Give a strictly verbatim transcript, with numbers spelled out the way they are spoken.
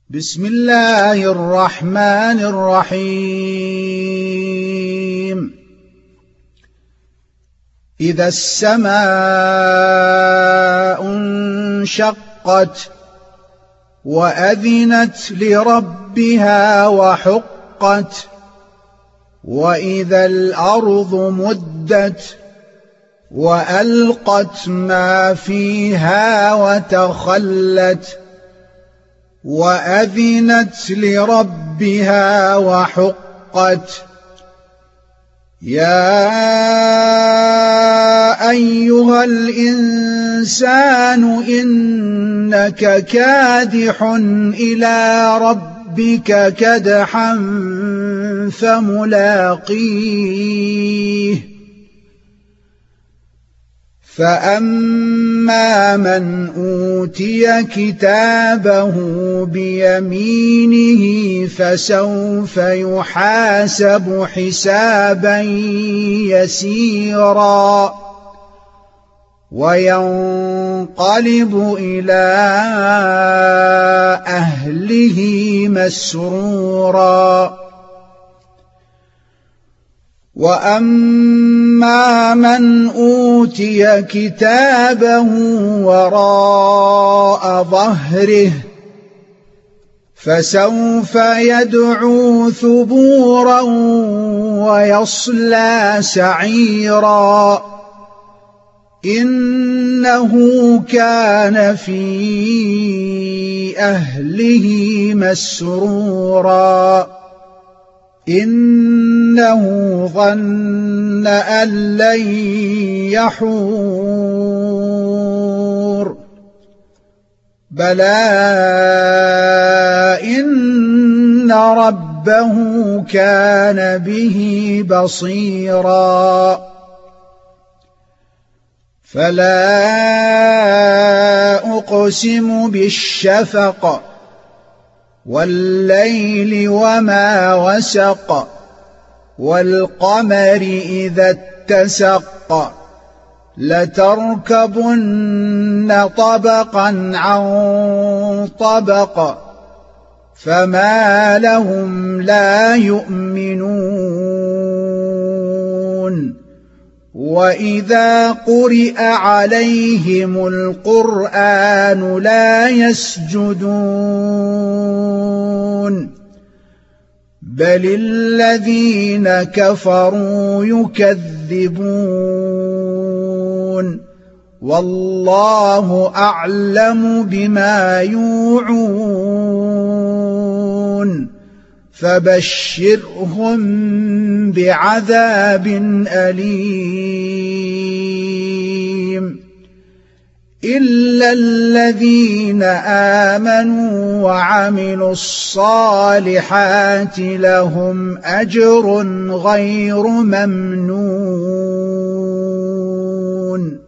بسم الله الرحمن الرحيم إذا السماء انشقت وأذنت لربها وحقت وإذا الأرض مدت وألقت ما فيها وتخلت وأذنت لربها وحقت يا أيها الإنسان إنك كادح إلى ربك كدحا فملاقيه فأما من أوتي كتابه بيمينه فسوف يحاسب حسابا يسيرا وينقلب إلى أهله مسرورا وأما من أوتي كتابه وراء ظهره فسوف يدعو ثبورا ويصلى سعيرا إنه كان في أهله مسرورا إنه ظن أن لن يحور بلى إن ربه كان به بصيرا فلا أقسم بالشفق والليل وما وسق والقمر إذا اتسق لتركبن طبقا عن طبق فما لهم لا يؤمنون وإذا قرئ عليهم القرآن لا يسجدون بل الذين كفروا يكذبون والله أعلم بما يوعون فبشرهم بعذاب أليم إلا الذين آمنوا وعملوا الصالحات لهم أجر غير ممنون.